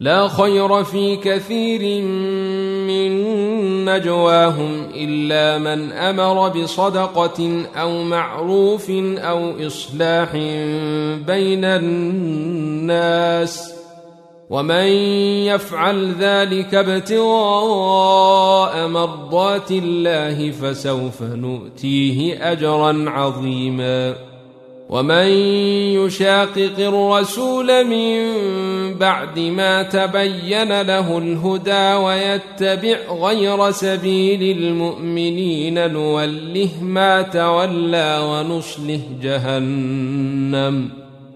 لا خير في كثير من نجواهم إلا من أمر بصدقة أو معروف أو إصلاح بين الناس، ومن يفعل ذلك ابتغاء مرضات الله فسوف نؤتيه أجرا عظيما. ومن يشاقق الرسول من بعد ما تبين له الهدى ويتبع غير سبيل المؤمنين نوله ما تولى ونصله جهنم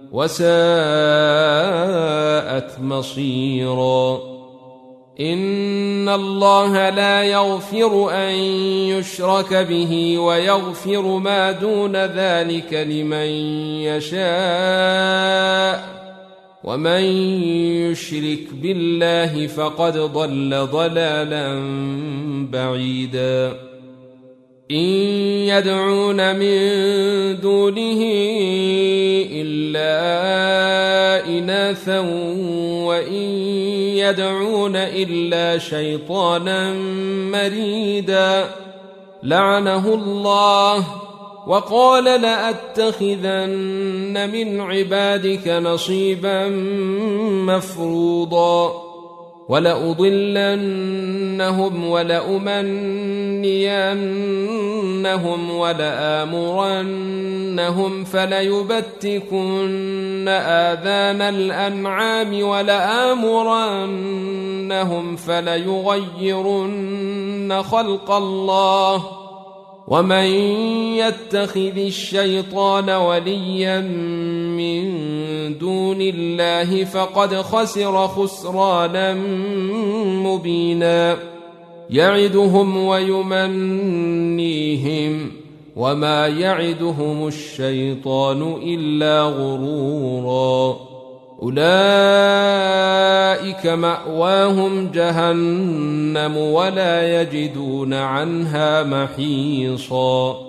وساءت مصيرا. إن الله لا يغفر أن يشرك به ويغفر ما دون ذلك لمن يشاء، ومن يشرك بالله فقد ضل ضلالا بعيدا. إن يدعون من دونه إلا إناثا وإن يدعون إلا شيطانا مريدا لعنه الله وقال لأتخذن من عبادك نصيبا مفروضا ولأضلنهم ولأمنينهم ولآمرنهم فليبتكن آذان الأنعام ولآمرنهم فليغيرن خلق الله ومن يتخذ الشيطان وليا من دون الله فقد خسر خسرانا مبينا. يعدهم ويمنيهم وما يعدهم الشيطان إلا غرورا. أولئك مأواهم جهنم ولا يجدون عنها محيصا.